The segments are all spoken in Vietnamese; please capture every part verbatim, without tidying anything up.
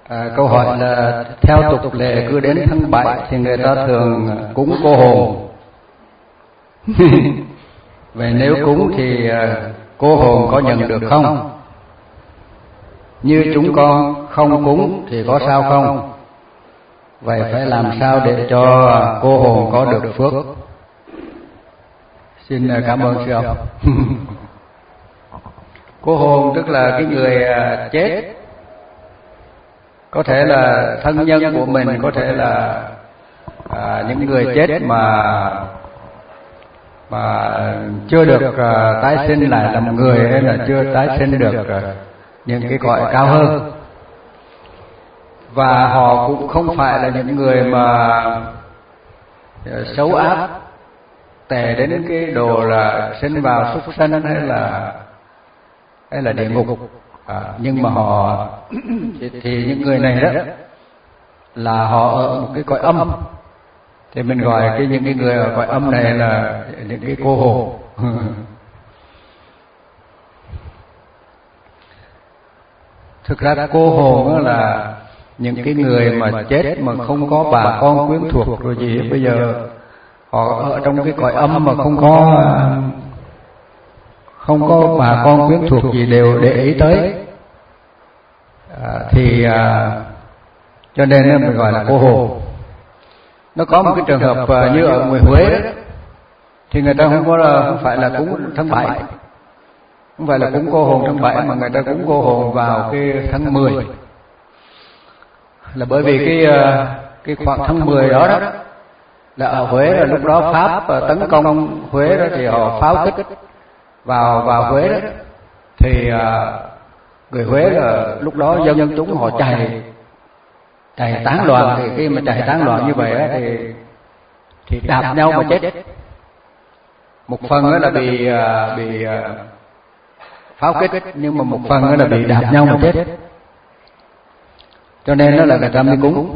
À, câu hỏi là theo tục lệ cứ đến tháng bảy thì người ta thường cúng cô hồn. Vậy nếu cúng thì cô hồn có nhận được không? Như chúng con không cúng thì có sao không? Vậy phải làm sao để cho cô hồn có được phước? Xin cảm ơn sư ông. Cô hồn tức là cái người chết, có thể là thân nhân của mình, có thể là à, những người chết mà mà chưa được à, tái sinh lại làm người, hay là chưa tái sinh được à, những cái cõi cao hơn. Và họ cũng không phải là những người mà à, xấu ác, tệ đến cái đồ là sinh vào súc sanh hay là hay là địa ngục. À, nhưng mà họ thì, thì những người này đó là họ ở một cái cõi âm, thì mình gọi cái những cái người ở cõi âm này là những cái cô hồn. Thực ra cô hồn là những cái người mà chết mà không có bà con quyến thuộc rồi gì, bây giờ họ ở trong cái cõi âm mà không có không có bà con quyến thuộc gì đều để ý tới. À, thì à, cho nên mình gọi là cô hồn. Nó có một cái trường hợp à, như ở ngoài Huế đó, thì người ta không có không phải là cúng tháng bảy, không phải là cúng cô hồn tháng bảy, mà người ta cúng cô hồn vào cái tháng mười. Là bởi vì cái cái khoảng tháng mười đó đó là ở Huế, là lúc đó Pháp tấn công Huế đó, thì họ pháo kích vào vào Huế đó, thì à, người Huế là lúc đó dân dân chúng họ chạy chạy tán loạn. Thì khi mà chạy tán loạn như vậy á, thì thì đạp nhau mà chết. Một phần là bị bị pháo kích, nhưng mà một phần là bị đạp nhau mà chết. Cho nên đó là người ta mới cúng.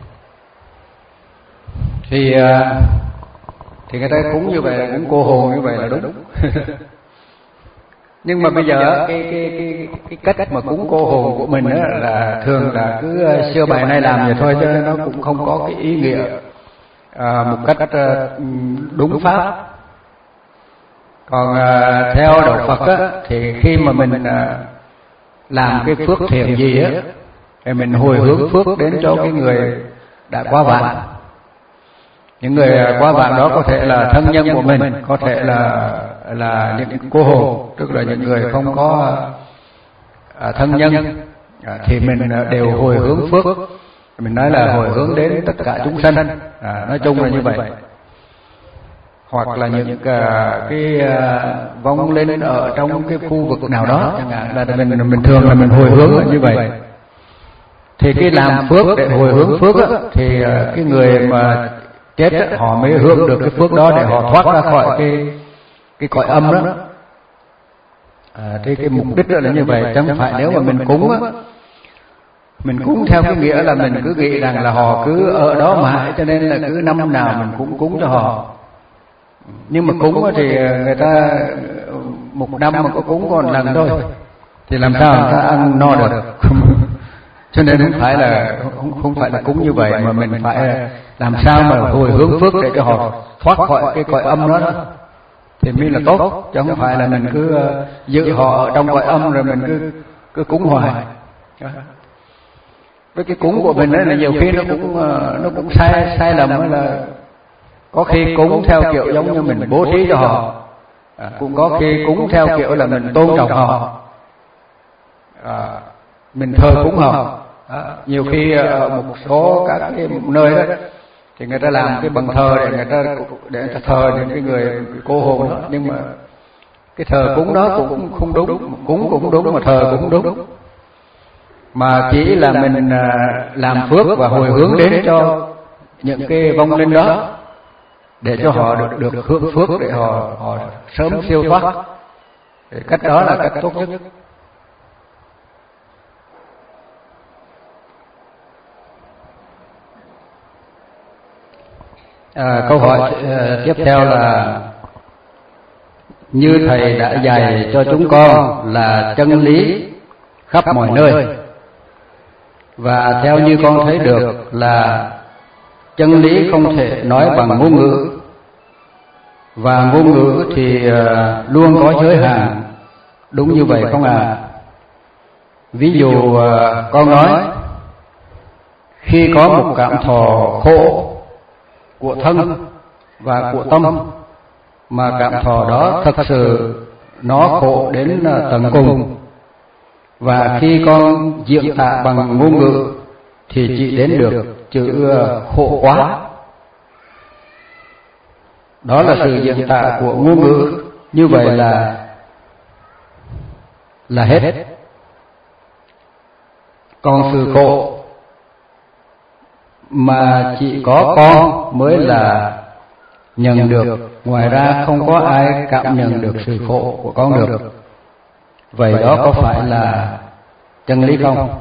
Thì thì người ta cúng như vậy là cúng cô hồn, như vậy là đúng. Nhưng mà bây giờ cái cái cái cái cách mà cúng cô hồn của mình đó là thường là cứ xưa bài nay làm vậy thôi, cho nên nó cũng không có cái ý nghĩa à, một cách đúng pháp. Còn à, theo đạo Phật á, thì khi mà mình à, làm cái phước thiện gì á, thì mình hồi hướng phước đến cho cái người đã qua vạn. Những người qua vạn đó có thể là thân nhân của mình, có thể là là những cô hồn, tức là những người không có à, thân nhân, à, thì mình đều hồi hướng phước. Mình nói là hồi hướng đến tất cả chúng sanh, à, nói chung là như vậy. Hoặc là những à, cái à, vong lên ở trong cái khu vực nào đó, chẳng hạn là mình mình thường là mình hồi hướng là như vậy. Thì cái làm phước để hồi hướng phước á, thì à, cái người mà chết á, họ mới hướng được cái phước đó để họ thoát ra khỏi cái cái cõi âm đó. À, thì cái mục đích là như vậy, chẳng phải nếu mà mình cúng á, mình cúng theo cái nghĩa là mình cứ nghĩ rằng là họ cứ ở đó mãi, cho nên là cứ năm nào mình cũng cúng cho họ. Nhưng mà cúng thì người ta một năm mà có cúng còn lần thôi, thì làm sao người ta ăn no được. Cho nên không phải là không, không phải là cúng như vậy, mà mình phải làm sao mà hồi hướng phước để cho họ thoát khỏi cái cõi âm đó, đó thì mới là tốt, chứ không phải là mình cứ uh, giữ họ ở trong cõi âm rồi mình cứ cứ cúng hoài. Với cái cúng của mình ấy là nhiều khi nó cũng uh, nó cũng sai sai lầm, là có khi cúng theo kiểu giống như mình bố thí cho họ, à, cũng có khi cúng theo kiểu là mình tôn trọng họ, à, mình thờ cúng họ. À, nhiều khi ở một số các cái nơi đó thì người ta làm cái bằng thờ để người ta để người ta thờ những cái người cô hồn đó, nhưng mà cái thờ cúng đó cũng không đúng, cúng cũng đúng mà thờ cũng đúng, mà chỉ là mình làm phước và hồi hướng đến cho những cái vong linh đó để cho họ được được hưởng phước, để họ họ sớm siêu thoát. Thì cách đó là cách tốt nhất. À, câu hỏi uh, tiếp theo là: như thầy đã dạy cho chúng con là chân lý khắp mọi nơi, Và theo như con thấy được là chân lý không thể nói bằng ngôn ngữ, và ngôn ngữ thì luôn có giới hạn. Đúng như vậy không ạ? À? Ví dụ con nói khi có một cảm thọ khổ của thân và của tâm, mà cảm thọ đó thật sự nó khổ đến tận cùng, và khi con diễn tả bằng ngôn ngữ thì chỉ đến được chữ khổ quá. Đó là sự diễn tả của ngôn ngữ. Như vậy là là hết. Còn sự khổ mà chỉ có con mới là nhận được, ngoài ra không có ai cảm nhận được sự khổ của con được. Vậy đó có phải là chân lý không?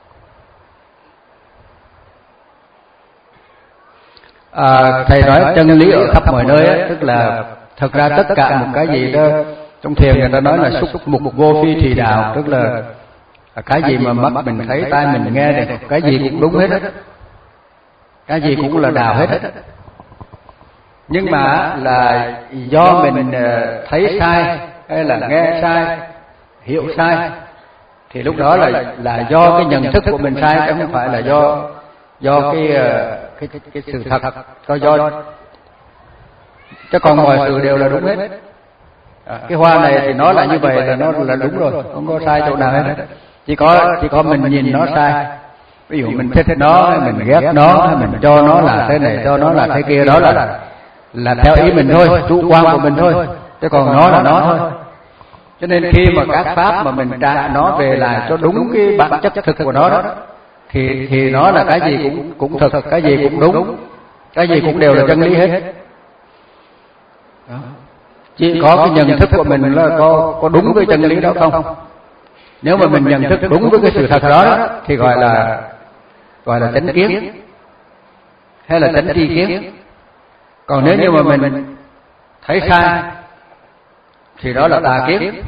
À, thầy nói chân lý ở khắp mọi nơi ấy, tức là thật ra tất cả một cái gì đó trong thiền người ta nói là xúc mục vô phi thì đạo, tức là cái gì mà mắt mình thấy, tai mình nghe này, cái gì cũng đúng hết, cái gì cũng là đạo hết. Nhưng mà là do mình thấy sai hay là nghe sai, hiểu sai, thì lúc đó là là do cái nhận thức của mình sai, chứ không phải là do do cái cái cái, cái sự thật, có do chứ còn mọi sự đều là đúng hết. À, cái hoa này thì nó là như vậy là nó là đúng rồi, không có sai chỗ nào hết. Chỉ có chỉ có mình nhìn nó sai. Ví dụ mình thích nó, hay mình ghét nó, hay mình cho nó là thế này, cho nó là thế kia, đó là là theo ý mình thôi, chủ quan của mình thôi, chứ còn nó là nó thôi. Cho nên khi mà các pháp mà mình trả nó về lại cho đúng cái bản chất thực của nó đó, thì thì nó là cái gì cũng cũng thực, cái gì cũng đúng, cái gì cũng đều là chân lý hết. Đó. Chỉ có cái nhận thức của mình là có có đúng với chân lý đó không? Nếu mà mình nhận thức đúng với cái sự thật đó, đó thì gọi là gọi là chánh kiến hay là chánh tri kiến. Còn nếu như mà mình thấy sai thì đó là tà kiến.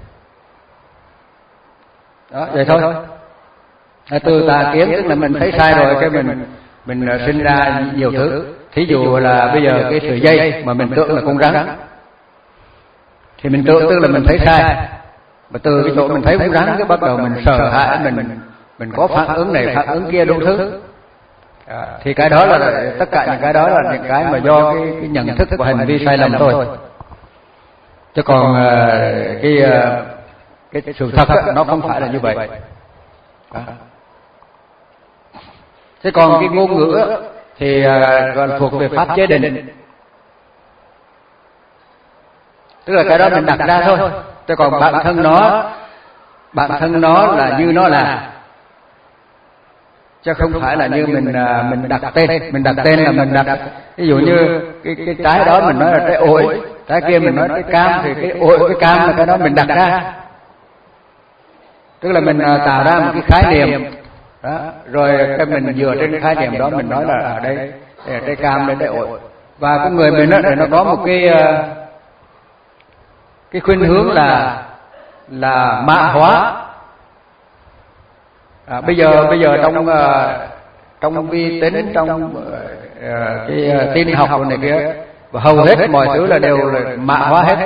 Đó, vậy thôi. Từ tà kiến tức là mình thấy sai rồi, cái mình mình sinh ra nhiều thứ. Thí dụ là bây giờ cái sợi dây mà mình tưởng là con rắn, thì mình tưởng tức là mình thấy sai, và từ cái chỗ mình thấy con rắn cái bắt đầu mình sợ hãi, mình mình có phản ứng này phản ứng kia đủ thứ. À, thì cái đó là tất cả những cái đó là những cái mà do cái, cái nhận thức của hành vi sai lầm thôi. Chứ còn cái cái sự thật đó, nó không phải là như vậy. À. Thế còn cái ngôn ngữ thì còn thuộc về pháp chế định, tức là cái đó mình đặt ra thôi. Chứ còn bản thân nó bản thân nó là như nó là, chứ không phải là như mình mình đặt tên. Mình đặt tên là mình đặt, ví dụ như cái cái trái đó mình nói là trái ổi, trái kia mình nói trái cam, thì cái ổi cái cam là cái đó mình đặt ra, tức là mình tạo ra một cái khái niệm đó, rồi cái mình dựa trên khái niệm đó mình nói là ở đây, đây là trái cam, đây là trái ổi. Và cái người mình đó, thì nó có một cái cái khuynh hướng là là mã hóa. À, bây giờ bây giờ trong uh, trong vi tính, trong uh, cái uh, tin học này kia, và hầu hết mọi thứ là đều là mã hóa hết.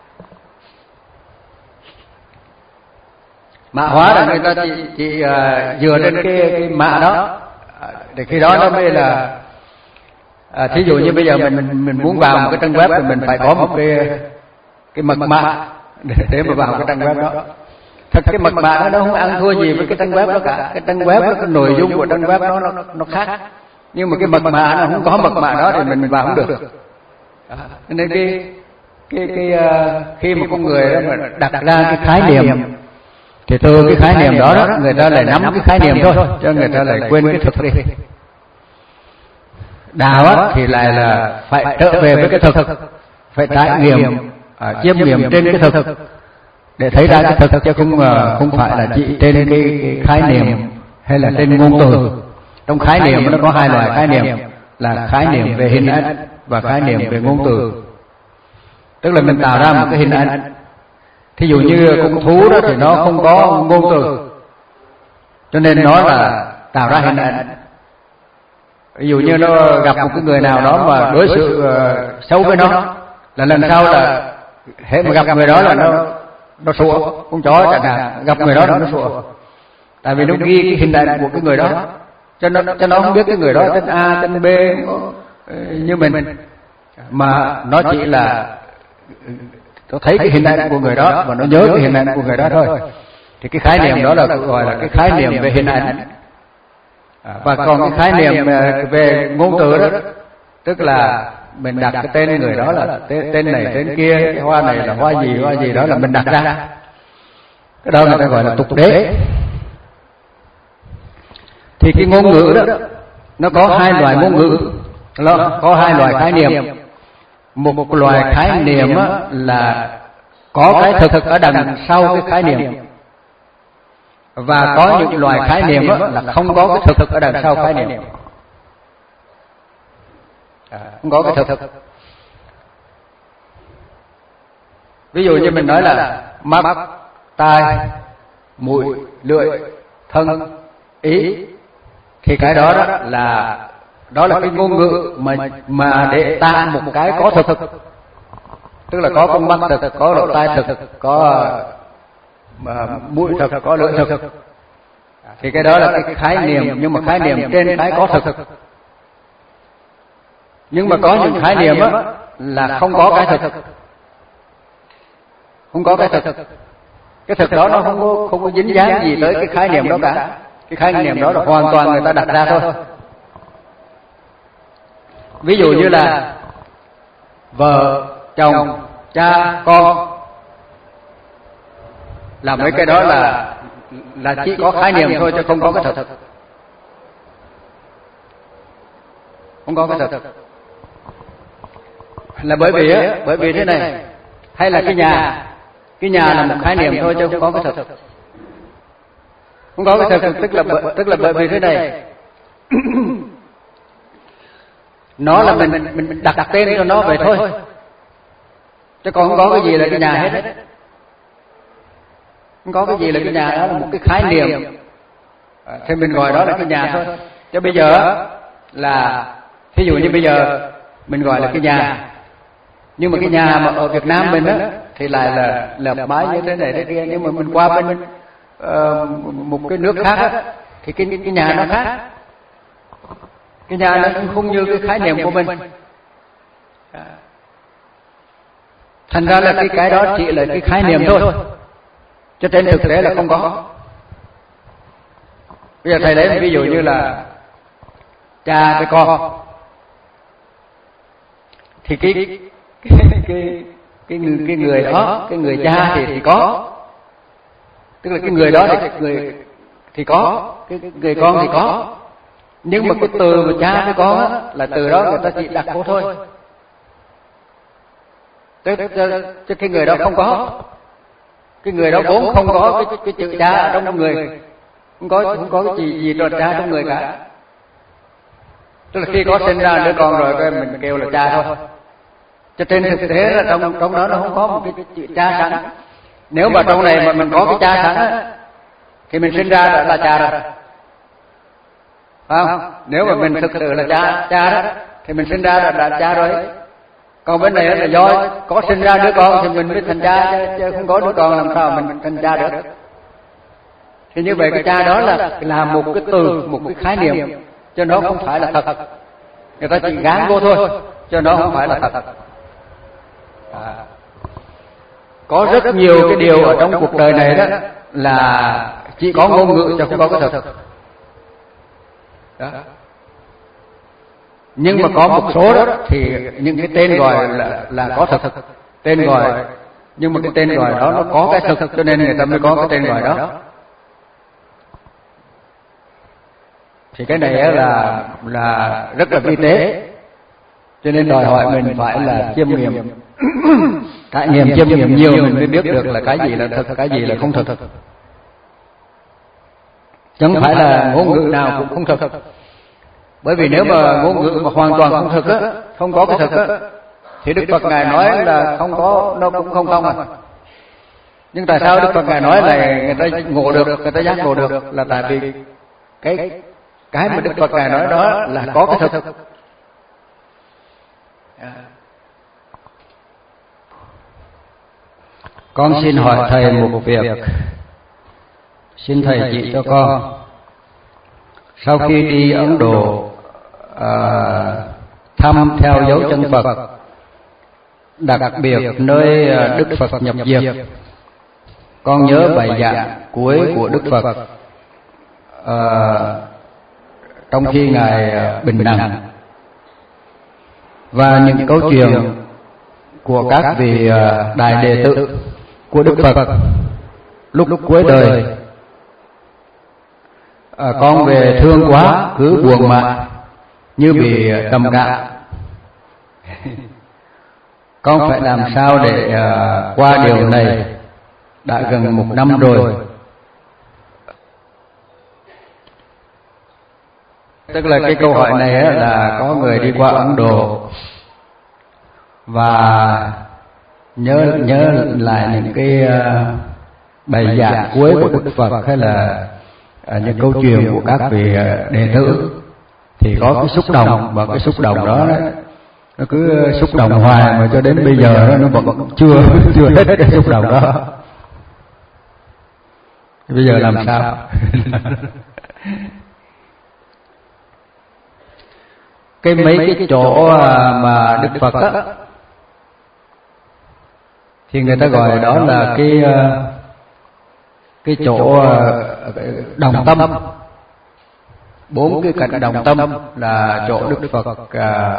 Mã hóa là người ta chỉ, chỉ uh, dựa trên cái, cái mã đó, để khi đó nó mới là à, thí dụ như bây giờ mình mình mình muốn vào một cái trang web thì mình phải có một cái cái mật mã để để mà vào cái trang web đó. Thật cái mật mã đó nó không ăn thua gì với cái trang web đó cả. Cái trang web đó, cái nội dung của trang web đó nó nó khác, nhưng mà cái mật mã nó không có mật mã đó thì mình mình vào không được. À, nên cái cái cái uh, khi mà con người đó mà đặt ra cái khái niệm thì từ cái khái niệm đó đó người ta lại nắm cái khái niệm thôi, cho người ta lại quên cái thực đi. Đạo á thì lại là phải trở về với cái thực, phải trải nghiệm, à, chiêm nghiệm trên cái thực để thấy ra cái thực, chứ không không phải là chỉ trên cái, cái khái niệm hay là trên ngôn từ. Trong khái niệm nó có hai loại khái niệm, là khái niệm về hình ảnh và khái niệm về ngôn từ. Tức là mình tạo ra một cái hình ảnh, thí dụ như con thú đó thì nó không có ngôn từ, cho nên nó là tạo ra hình ảnh. Ví dụ như nó gặp một cái người nào đó mà đối xử uh, xấu với nó, là lần sau là hễ mà gặp người đó là nó nó sủa, con chó chẳng hạn gặp người đó là nó sủa, tại vì nó ghi cái hình ảnh của cái người đó, cho nó cho nó không biết cái người đó tên A tên B như mình, mà nó chỉ là nó thấy cái hình ảnh của người đó và nó nhớ cái hình ảnh của người đó thôi. Thì cái khái niệm đó là gọi là cái khái niệm về hình ảnh. Và còn cái khái niệm về ngôn từ đó, tức là mình đặt cái tên người đó là tên, tên này tên kia, cái hoa này là hoa gì hoa gì đó là mình đặt ra, cái đó người ta gọi là tục đế. Thì cái ngôn ngữ đó nó có hai loại ngôn ngữ, nó có hai loại khái niệm. Một, một loại khái niệm là có cái thực ở đằng sau cái khái niệm, và có những loại khái niệm là không có cái thực ở đằng sau khái niệm, à, không có cái thực. Ví dụ như mình nói là mắt, tai, mũi, lưỡi, thân, ý, thì cái đó, đó là đó là cái ngôn ngữ mà mà để tạo một cái có thực, tức là có con mắt thực, có lỗ tai thực, có mà mũi thực, có lưỡi thực. Thì cái đó là cái khái niệm, nhưng mà khái niệm trên cái có thực. Nhưng mà có những khái niệm á là không có cái thực, không có cái thực. Cái thực đó nó không có không có dính dáng gì tới cái khái niệm đó cả. Cái khái niệm đó là hoàn toàn người ta đặt ra thôi. Ví dụ như là vợ, chồng, cha, con, là mấy cái đó là là chỉ có khái niệm thôi chứ không có cái thực. Không có cái thực. Là bởi vì á, bởi vì thế này, hay là cái nhà, cái nhà là một khái niệm thôi chứ không có cái thực. Không có cái thực, tức là tức là bởi vì thế này. Nó là mình mình mình đặt đặt tên cho nó vậy thôi, chứ còn không có cái gì là cái nhà hết. Không có cái gì là cái nhà, đó là một cái khái niệm, thì mình gọi đó là cái nhà thôi. Chứ bây giờ là ví dụ như bây giờ mình gọi là cái nhà, nhưng mà cái nhà mà ở Việt Nam mình á thì lại là lợp mái như thế này thế kia, nhưng mà mình qua bên uh, một cái nước khác á thì cái cái nhà nó khác. Cái nhà nó cũng không như cái khái niệm của mình. Thành ra là cái cái đó chỉ là cái khái niệm thôi, cho trên thực tế là không có. Bây giờ thầy lấy ví dụ như là cha với con, thì cái cái cái cái người, cái người đó, cái người cha thì thì có, tức là cái người đó thì người thì có, cái người con thì có. Nhưng mà cái từ mà cha với con á, là từ đó người ta chỉ đặt vô thôi, chứ, chứ cái người đó không có, cái người đó vốn không có cái, cái chữ cha ở trong người, không có không có cái gì gì tròn cha trong người cả. Tức là khi có sinh ra đứa con rồi cái mình kêu là cha thôi, cho trên thực tế là trong trong đó nó không có một cái chữ cha sẵn. Nếu mà trong này mà mình có cái cha sẵn á, thì mình sinh ra đã là cha rồi, phải không? Nếu mà mình thực sự là cha cha đó thì mình sinh ra là, là cha rồi. Còn bên này là do có sinh ra đứa con thì mình mới thành cha, chứ, chứ không có đứa con làm sao mình thành cha được. Thì như vậy cái cha đó là là một cái từ, một cái khái niệm, cho nó không phải là thật. Người ta chỉ gán vô thôi, cho nó không phải là thật. À. Có rất nhiều cái điều ở trong cuộc đời này đó là chỉ có ngôn ngữ chứ không có cái thật. Đó. Nhưng mà có một số đó thì những cái tên gọi là là có thật, tên gọi, nhưng mà cái tên gọi đó nó có cái thực, cho nên người ta mới có cái tên gọi đó. Thì cái này là là rất là vi tế, cho nên đòi hỏi mình phải là chiêm nghiệm, trải nghiệm chiêm nghiệm nhiều mình mới biết được là cái gì là thật, cái gì là không thật. Chứ không phải là ngôn ngữ nào cũng không thật. Bởi vì nếu mà ngôn ngữ mà hoàn toàn không thực á, không có cái thực á, thì Đức Phật Ngài nói là không có, nó cũng không không à. Nhưng tại sao Đức Phật Ngài nói là người ta ngộ được, người ta giác ngộ được, là tại vì cái cái mà Đức Phật Ngài nói đó là có cái thực. Con xin hỏi thầy một việc, xin thầy chỉ cho con. Sau khi đi Ấn Độ à, thăm theo dấu chân Phật, đặc biệt nơi Đức Phật nhập diệt, con nhớ bài giảng cuối của Đức Phật à, trong khi Ngài bình nằm, và những câu chuyện của các vị đại đệ tử của Đức Phật lúc lúc cuối đời. À, con về thương quá, cứ buồn mãi như bị trầm cảm. Con phải làm sao để uh, qua điều này? Đã gần một năm rồi. Tức là cái câu hỏi này ấy, là có người đi qua Ấn Độ và nhớ nhớ lại những cái uh, bài giảng cuối của Đức Phật, hay là uh, những câu chuyện của các vị uh, đệ tử, thì có cái xúc động, và cái xúc động đó đấy, nó cứ xúc động hoài mà cho đến bây giờ đó, nó vẫn chưa chưa hết cái xúc động đó. Bây giờ làm sao? Cái mấy cái chỗ mà Đức Phật á, thì người ta gọi đó là cái cái chỗ đồng tâm. Bốn cái cạnh đồng tâm là chỗ Đức Phật à,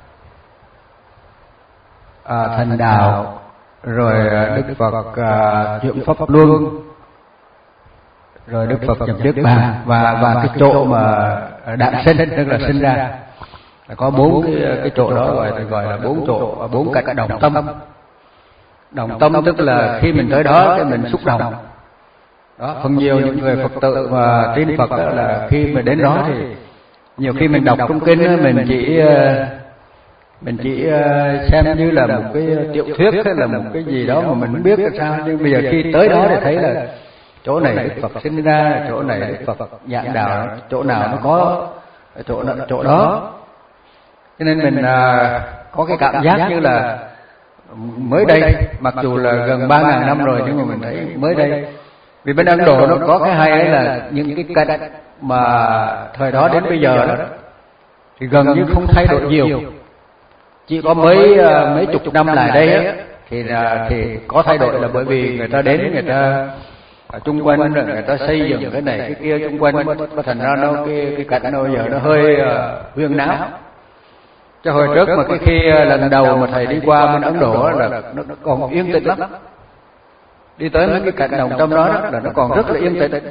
à, thành đạo, rồi Đức Phật à, chuyển pháp luân, rồi Đức Phật nhập niết bàn, và và cái chỗ mà đản sinh, tức là sinh ra, là có bốn cái cái chỗ đó gọi gọi là bốn chỗ, bốn cạnh đồng tâm. Đồng tâm tức là khi mình tới đó thì mình xúc động. Đó, phần nhiều những người Phật tử mà tin Phật đó là khi mà đến đó thì nhiều khi mình đọc trong kinh mình chỉ mình chỉ xem như là một cái tiểu thuyết hay là một cái gì đó mà mình không biết là sao, nhưng bây giờ khi tới đó thì thấy là chỗ này Đức Phật sinh ra, chỗ này Đức Phật giảng đạo, chỗ nào nó có chỗ nào, chỗ đó. Cho nên mình có cái cảm giác như là mới đây, mặc dù là gần ba ngàn năm rồi, nhưng mà mình thấy mới đây. Vì bên Ấn Độ nó có cái hay ấy là những cái cách mà thời đó đến bây giờ đó thì gần như không thay đổi nhiều, chỉ có mấy mấy chục năm lại đây ấy, thì thì có thay đổi, là bởi vì người ta đến, người ta ở chung quanh rồi người ta xây dựng cái này cái kia chung quanh, nó thành ra nó cái cái cảnh nó giờ nó hơi uh, huyên náo. Cho hồi trước mà cái khi lần đầu mà thầy đi qua bên Ấn Độ là nó còn yên tĩnh lắm. Đi tới mấy cái cạnh đồng tâm đó, đó là nó còn rất là yên tĩnh.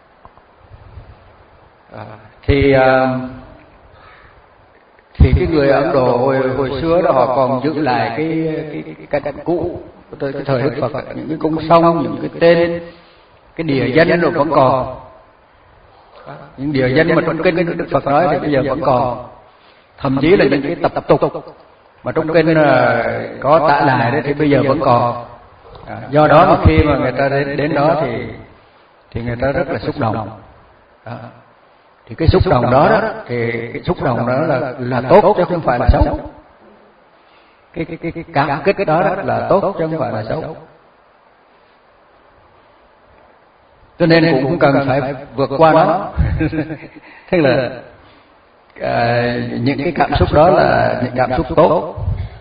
À, thì uh, thì cái người Ấn Độ hồi hồi xưa đó họ còn giữ lại cái cái cái cảnh cũ tới cái thời Đức Phật, những cái cung sông, những cái tên, cái địa danh rồi vẫn còn. Những địa danh mà trong kinh Đức Phật nói thì bây giờ vẫn còn. Thậm chí là những cái tập tập tục mà trong kinh uh, có tả lại đấy thì bây giờ vẫn còn. À, do đó mà khi mà người ta đến, đến đó thì thì người ta rất là xúc động. À, thì cái xúc động đó, đó thì cái xúc động đó là là tốt chứ không phải là xấu. Cái cái cái, cái cảm kích đó, đó là tốt chứ không phải là xấu. Cho nên cũng không cần phải vượt qua nó. Thế là à, những cái cảm xúc đó là những cảm xúc tốt.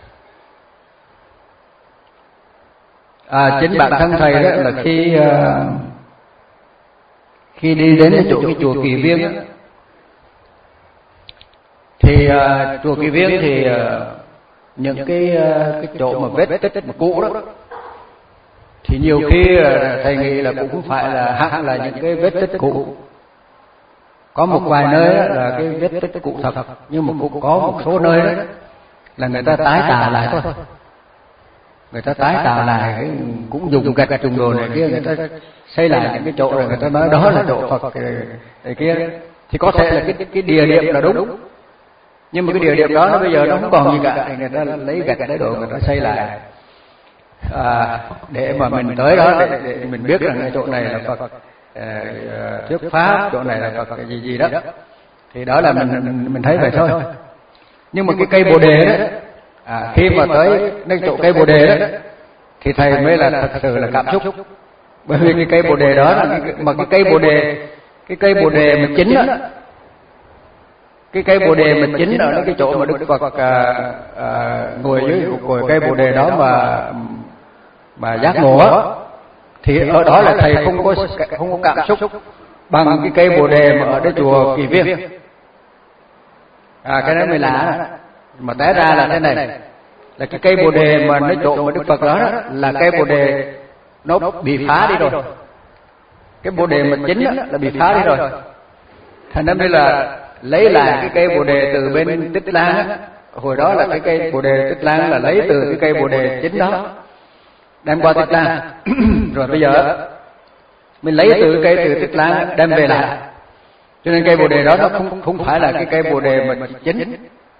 À, chính bản thân thầy đó là khi uh, khi đi đến cái chỗ cái chùa Kỳ Viên đó, thì uh, chùa Kỳ Viên thì uh, những cái uh, cái chỗ mà vết tích mà cũ đó, thì nhiều khi uh, thầy nghĩ là cũng không phải là hẳn là những cái vết tích cũ. Có một vài nơi đó là cái vết tích cũ thật, nhưng mà cũng có một số nơi đó là người ta tái tạo lại thôi. Người ta tái tạo lại, cũng dùng gạch dùng đồ này kia, người ta xây lại những cái chỗ rồi người ta nói đó là chỗ Phật này kia, thì có thể là cái cái địa điểm là đúng, nhưng mà cái địa điểm đó nó bây giờ nó không còn gì cả, người ta lấy gạch lấy đồ người ta xây lại à, để mà mình tới đó để, để mình biết rằng cái chỗ này là Phật uh, thuyết pháp, chỗ này là Phật cái gì gì đó. thì đó là mình mình, mình thấy vậy thôi. Nhưng mà cái cây bồ đề đó, à, khi mà tới nơi chỗ cây bồ đề đó thì thầy mới là thật sự là cảm xúc. Bởi vì cái cây bồ đề đó là cái, mà cái cây bồ đề cái cây bồ đề mà chính đó, cái cây bồ đề mà chính ở cái chỗ mà Đức Phật à, à, ngồi dưới cội cây bồ đề đó mà mà giác ngộ á, thì ở đó là thầy không có không có cảm xúc bằng cái cây bồ đề mà ở đây chùa Kỳ Viên. À, cái đó mới lạ đó. Mà té ra là thế này, là cái cây bồ đề mà nói chỗ mà Đức Phật đó, đó là cây bồ đề nó bị phá đi rồi. Cái bồ đề mà chính đó, là bị phá đi rồi. Thành ra mới là lấy lại cái cây bồ đề từ bên Tích Lan á. Hồi đó là cái cây bồ đề Tích Lan là lấy từ cái cây bồ đề chính đó đem qua Tích Lan. Rồi bây giờ mình lấy từ cái cây từ Tích Lan đem về lại. Cho nên cây bồ đề đó nó không không phải là cái cây bồ đề mà chính.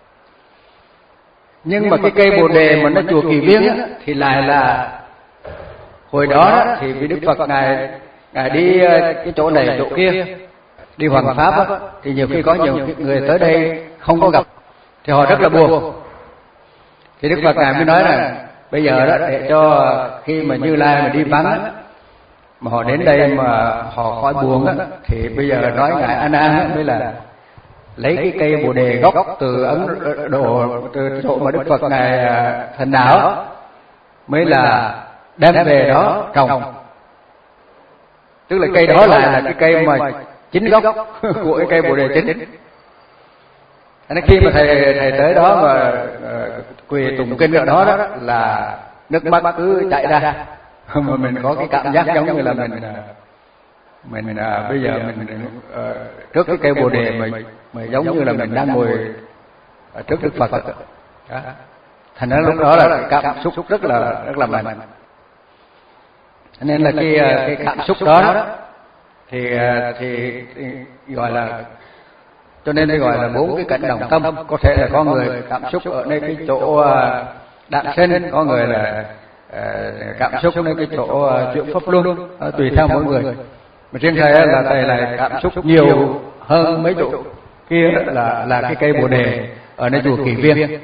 Nhưng mà cái cây bồ đề mà nó chùa Kỳ Viên á, thì lại là hồi đó thì vì Đức Phật ngài ngài đi cái chỗ này chỗ kia, đi Hoàng Pháp á, thì nhiều khi có nhiều người tới đây không có gặp thì họ rất là buồn. Thì Đức Phật ngài mới nói là bây giờ đó để cho khi mà Như Lai mà đi vắng mà họ đến đây mà họ khỏi buồn á, thì bây giờ nói ngài A Nan mới là lấy cái cây bồ đề gốc từ Ấn Độ, từ chỗ mà Đức Phật ngài thành đạo mới là đem về đó trồng. Tức là cây đó lại là cái cây mà chính gốc của cái cây bồ đề chính. Nên khi mà thầy thầy tới đó mà uh, quỳ tụng kinh ở đó đó là nước mắt cứ chảy ra, mà mình có cái cảm giác giống như là mình mình uh, bây giờ mình uh, trước cái cây bồ đề mà mà giống như là mình đang ngồi trước Đức Phật. Đó. Thành ra lúc đó là cái cảm xúc rất là rất là mạnh. Nên là cái cái cảm xúc đó, đó thì, thì thì gọi là, cho nên đây gọi là bốn cái cảnh đồng tâm. Có thể là có người cảm xúc ở nơi cái chỗ đản sinh, có người là cảm xúc nơi cái chỗ chuyện pháp luân, tùy theo mỗi người. Mà riêng thầy là thầy là cảm xúc nhiều hơn mấy chỗ kia là là cái cây bồ đề ở nơi chùa Kỳ Viên.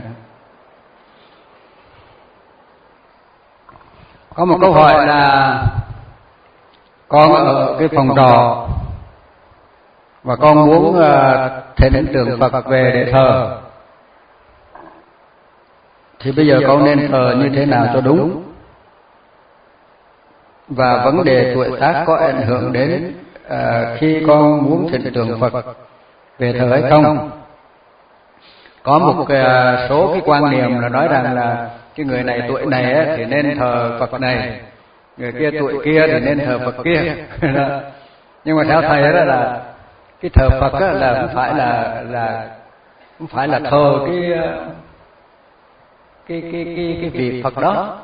Có một câu hỏi là con ở cái phòng trọ và con muốn uh, thỉnh tượng Phật về để thờ, thì bây giờ con nên thờ như thế nào cho đúng? Và vấn đề tuổi tác có ảnh hưởng đến uh, khi con muốn thỉnh tượng Phật về thờ hay không? Có một uh, số cái quan niệm là nói rằng là cái người này tuổi này ấy, thì nên thờ Phật này, người kia tuổi kia thì nên thờ Phật kia. Nhưng mà theo thầy đó là cái thờ Phật đó là không phải là là không phải là thờ cái cái cái cái cái vị Phật đó,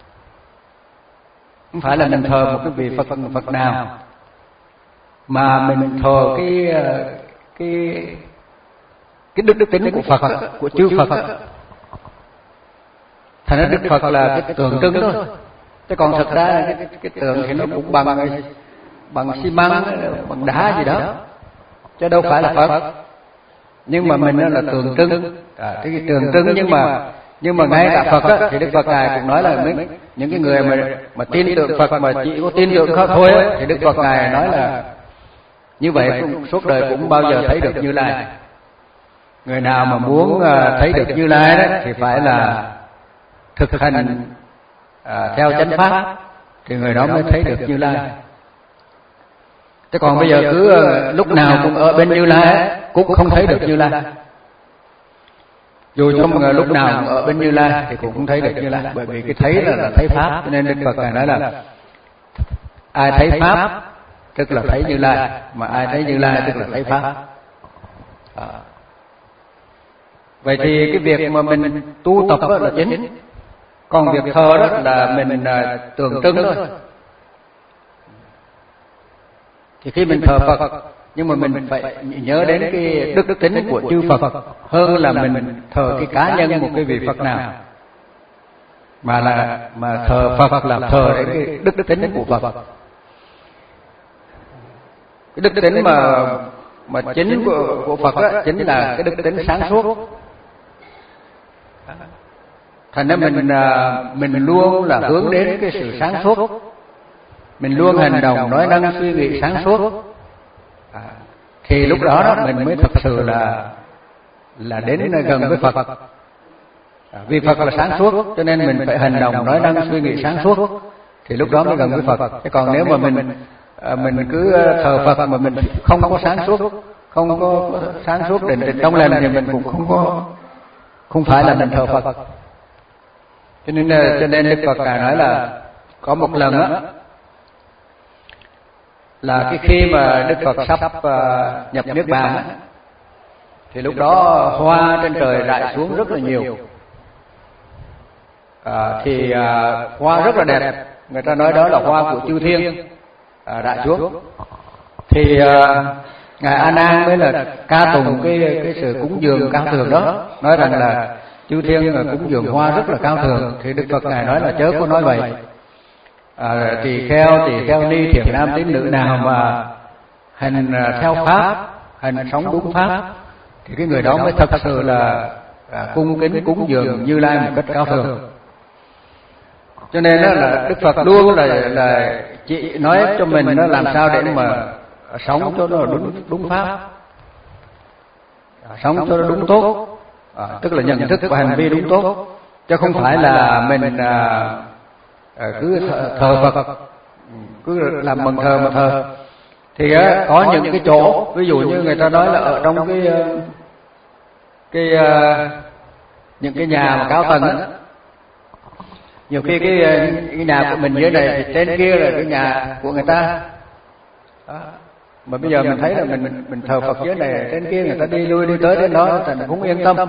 không phải là mình thờ một cái vị Phật Phật nào, mà mình thờ cái cái cái đức đức tính của Phật, của chư Phật. Thành ra Đức Phật là cái tượng trưng thôi, chứ còn thật ra cái, cái, cái tượng thì nó cũng bằng bằng xi măng, bằng đá gì đó, chứ đâu phải là Phật. Nhưng mà mình là tượng trưng, à, cái tượng trưng. Nhưng mà nhưng mà ngay cả Phật á, thì Đức Phật ngài cũng nói là mấy, những cái người mà mà tin tượng Phật mà chỉ có tin tượng không thôi ấy, thì Đức Phật ngài nói là như vậy cũng, suốt đời cũng bao giờ thấy được Như Lai. Người nào mà muốn thấy được Như Lai đó thì phải là thực hành à, theo chánh pháp, thì người đó mới thấy được Như Lai. Chứ còn bây giờ cứ lúc nào cũng ở bên Như Lai cũng không thấy được Như Lai. Dù cho mọi người lúc nào cũng ở bên Như Lai thì cũng không thấy được Như Lai, bởi vì cái thấy là, là thấy pháp. Cho nên Đức Phật ngài nói là ai thấy pháp tức là thấy Như Lai, mà ai thấy Như Lai tức là thấy pháp. À. Vậy thì cái việc mà mình tu tập là chính, còn việc thờ đó là mình uh, tượng trưng thôi. Thì khi mình thờ Phật, nhưng mà mình phải nhớ đến cái đức đức tính của chư Phật hơn là mình thờ cái cá nhân một cái vị Phật nào, mà là mà thờ Phật là thờ đến cái đức đức tính của Phật. Cái đức tính mà mà chính của, của Phật đó, chính là cái đức tính sáng suốt. Thành ra mình mình luôn là hướng đến cái sự sáng suốt, mình luôn hành động nói năng suy nghĩ sáng suốt, à, thì lúc đó, đó mình mới thực sự là là đến gần với Phật. À, vì Phật là sáng suốt cho nên mình phải hành động nói năng suy nghĩ sáng suốt thì lúc đó mới gần với Phật. Chứ còn nếu mà mình à, mình cứ thờ Phật mà mình không có sáng suốt, không có sáng suốt định định trong lành thì mình cũng không có không phải là mình thờ Phật. Cho nên cho nên Đức Phật Ngài nói là có một lần á, là cái khi mà Đức Phật sắp uh, nhập Niết Bàn á, thì lúc đó hoa trên trời rải xuống rất là nhiều. À, thì uh, hoa rất là đẹp, người ta nói đó là hoa của chư thiên uh, rải xuống. Thì uh, ngài A Nan mới là ca tụng cái cái sự cúng dường cao thượng đó, nói rằng là chư thiên là cúng dường hoa rất là cao thượng. Thì Đức Phật Ngài nói là chớ có nói vậy. À, tỳ kheo, tỳ kheo ni, thiện nam tín nữ nào mà hành theo pháp, hành sống đúng pháp, thì cái người đó mới thật sự là à, cung kính cúng dường Như Lai một cách cao thượng. Cho nên đó là Đức Phật luôn là là chị nói cho mình nó làm sao để mà sống cho nó đúng đúng pháp, à, sống cho nó đúng tốt, à, tức là nhận thức và hành vi đúng tốt, chứ không phải là mình à, À, cứ thờ, thờ Phật, cứ làm bằng thờ mà thờ. Thì á, có những cái chỗ, ví dụ như người ta nói là ở trong cái cái uh, những cái nhà mà cao tầng á, nhiều khi cái, cái nhà của mình dưới này thì trên kia là cái nhà của người ta đó. Mà bây giờ mình thấy là mình mình, mình thờ Phật dưới này, trên kia người ta đi lui đi tới đến đó thì mình cũng yên tâm.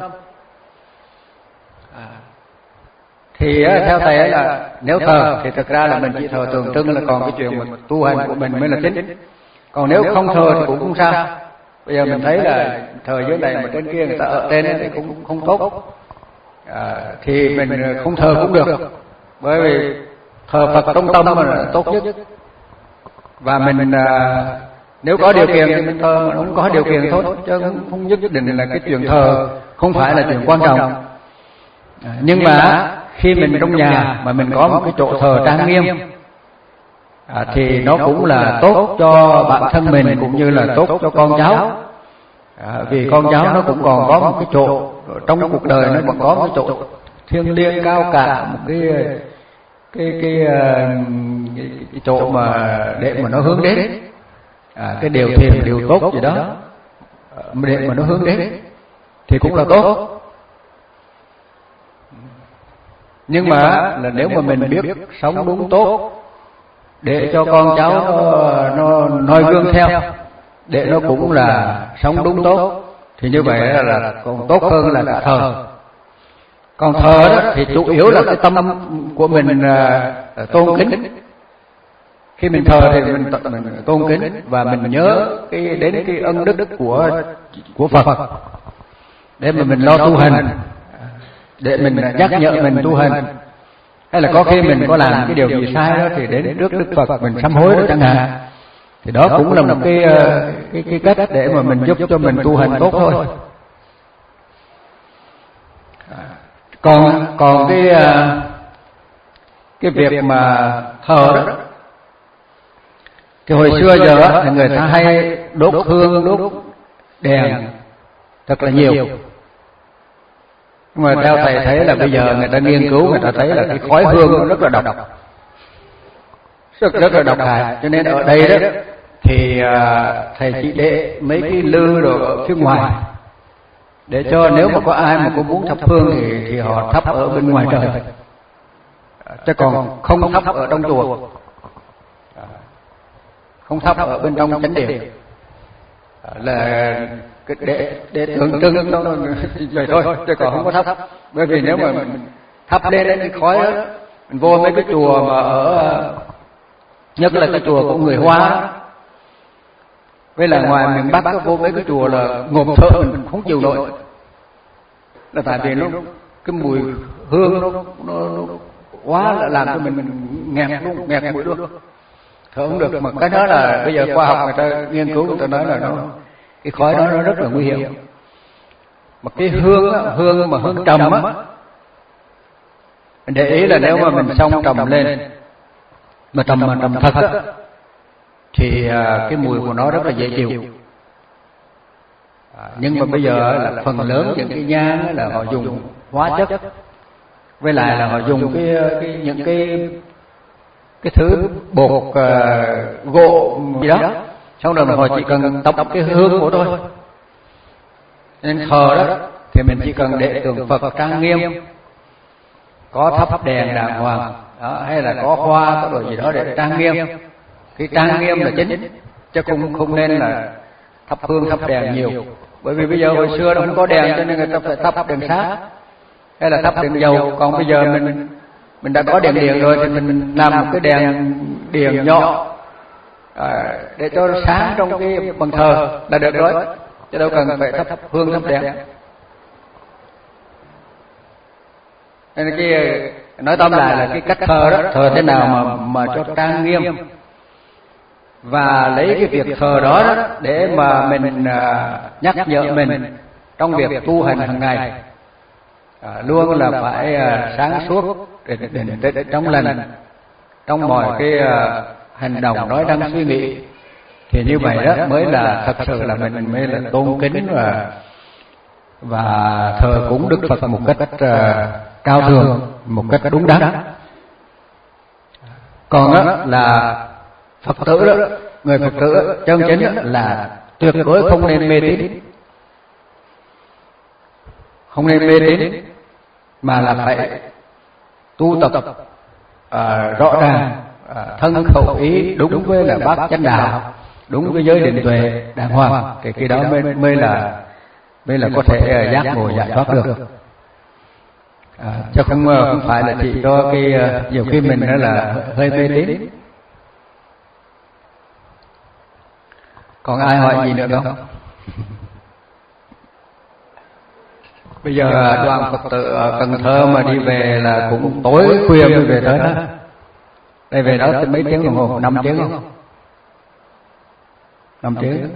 Thì theo thầy là nếu thờ thì thực ra là mình chỉ thờ tượng trưng, là còn cái chuyện mà tu hành của mình mới là chính. Còn nếu không thờ thì cũng không sao. Bây giờ mình thấy là thờ dưới này mà trên kia người ta ở trên thì cũng không tốt, à, thì mình không thờ cũng được, bởi vì thờ Phật trong tâm mà là tốt nhất. Và mình à, nếu có điều kiện thì mình thờ, mà không có điều kiện thôi, chứ không nhất định là cái chuyện thờ không phải là chuyện quan trọng. À, nhưng mà khi mình trong nhà mà mình có một cái chỗ thờ trang nghiêm, à, thì nó cũng là tốt cho bản thân mình cũng như là tốt cho con cháu. À, vì con cháu nó cũng còn có một cái chỗ trong cuộc đời, nó còn có một cái chỗ thiêng liêng cao cả, một cái cái cái, cái, cái chỗ mà để mà nó hướng đến, à, cái điều thiện điều tốt gì đó để mà nó hướng đến thì cũng là tốt. Nhưng mà là nếu mà mình biết sống đúng tốt để cho con cháu nó, nó noi gương theo, để nó cũng là sống đúng tốt, thì như vậy là, là còn tốt hơn là cả thờ. Còn thờ đó thì chủ yếu là cái tâm của mình là tôn kính. Khi mình thờ thì mình, mình tôn kính và mình nhớ cái đến cái ân đức của của Phật để mà mình lo tu hành, để mình nhắc nhở mình tu hành. Hay là có khi mình có làm cái điều gì sai đó thì đến trước Đức Phật mình sám hối đó chẳng hạn, thì đó cũng là một cái cái cái cách để mà mình giúp cho mình tu hành tốt thôi. Còn còn cái cái việc mà thờ đó, thì hồi xưa giờ thì người ta hay đốt hương đốt đèn thật là nhiều. Nhưng mà theo thầy thấy là bây giờ người ta nghiên cứu, người ta thấy là cái khói hương nó rất là độc, rất rất là độc hại. Cho nên ở đây đó thì thầy chỉ để mấy cái lư rồi ở phía ngoài, để cho nếu mà có ai mà có muốn thắp hương thì thì họ thắp ở bên ngoài trời, chứ còn không thắp ở trong chùa, không thắp ở bên trong chánh điện, là để để tượng trưng nó vậy thôi, chứ còn không có thắp. Bởi vì nếu mà mình thắp lên đến cái khói đó, mình vô mấy cái chùa mà ở, nhất là cái chùa của người Hoa, với là ngoài miền Bắc vô mấy cái chùa là ngộp thở mình không chịu nổi, là tại vì nó cái mùi hương nó nó, nó quá là làm cho mình mình nghẹt luôn, nghẹt mũi luôn, thở không được. Mà cái đó là bây giờ khoa học người ta nghiên cứu, người ta nói là nó cái khói đó nó rất là nguy hiểm. Mà cái hương á, hương mà hương trầm á, mình để ý là nếu mà mình xông trầm lên mà trầm mà trầm thật á, thì cái mùi của nó rất là dễ chịu. À, nhưng mà bây giờ là phần lớn những cái nhang là họ dùng hóa chất, với lại là họ dùng cái, cái những cái cái thứ bột uh, gỗ gì đó, xong rồi họ chỉ cần tóc cái hương của thôi. Nên thờ đó thì mình chỉ cần để tượng Phật trang nghiêm, có thắp đèn đàng hoàng đó, hay là có hoa có đồ gì đó để trang nghiêm. Cái trang nghiêm là chính, chứ cũng không nên là thắp hương thắp đèn nhiều. Bởi vì bây giờ hồi xưa nó không có đèn cho nên người ta phải thắp đèn sáng hay là thắp đèn dầu. Còn bây giờ mình mình đã có đèn điện rồi thì mình làm một cái đèn điện nhỏ à, để cho sáng trong cái bàn thờ là được rồi, chứ đâu cần phải thắp hương thắp đèn. Nên cái nói tóm lại là cái cách thờ đó, thờ thế nào mà mà cho trang nghiêm, và lấy cái việc thờ đó, đó để mà mình à, nhắc nhở mình trong việc tu hành hàng ngày, à, luôn là phải à, sáng suốt để, để, để, để trong lành trong mọi cái à, hành động nói năng suy nghĩ. Thì như vậy đó mới là thật sự là mình mới là tôn kính và và thờ cúng Đức Phật một cách uh, cao thượng, một cách đúng đắn. Còn đó là Phật tử đó, người Phật tử chân chính đó là tuyệt đối không nên mê tín, không nên mê tín, mà là phải tu tập uh, rõ ràng, uh, thân khẩu ý đúng với là bát chánh đạo, đúng với giới định tuệ đàng hoàng, thì cái đó mới mới là mới là có thể giác ngộ giải thoát được. À, chứ không không phải là chỉ cho cái nhiều khi mình đó là hơi mê tín. Còn ai hỏi gì nữa không? Bây giờ đoàn Phật tử ở Cần Thơ mà đi về là cũng tối khuya mới về tới đó. Đây về đó mấy tiếng đồng hồ, năm tiếng không? Năm tiếng.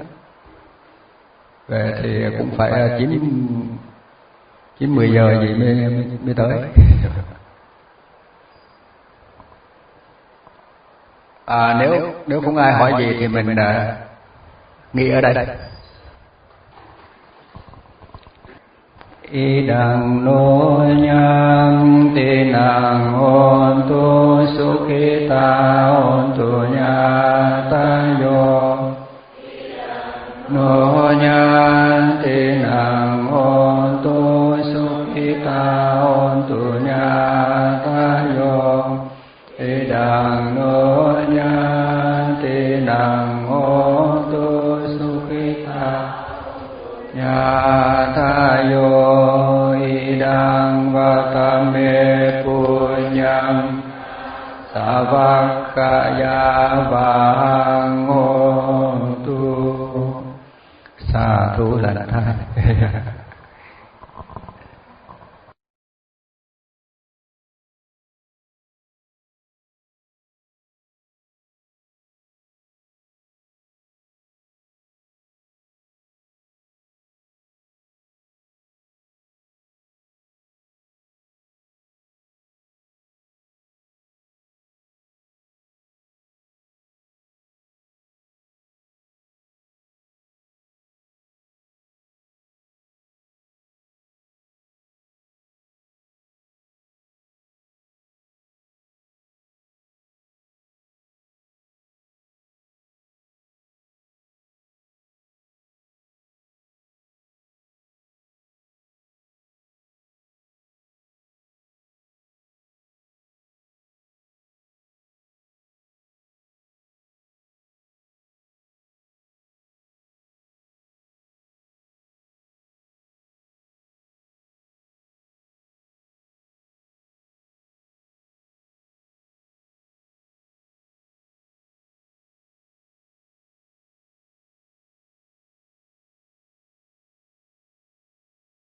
Về thì cũng phải chín chín mười giờ gì mới mới, mới tới. À, nếu nếu không ai hỏi gì thì mình uh, nghỉ ở đây. Idang no nyang tinang hontu sukhita hontu nyatayo no nyang tinang hontu sukhita hontu nyatayo idang no nyang tinang hontu sukhita nyatayo idang vatame punyam savakaya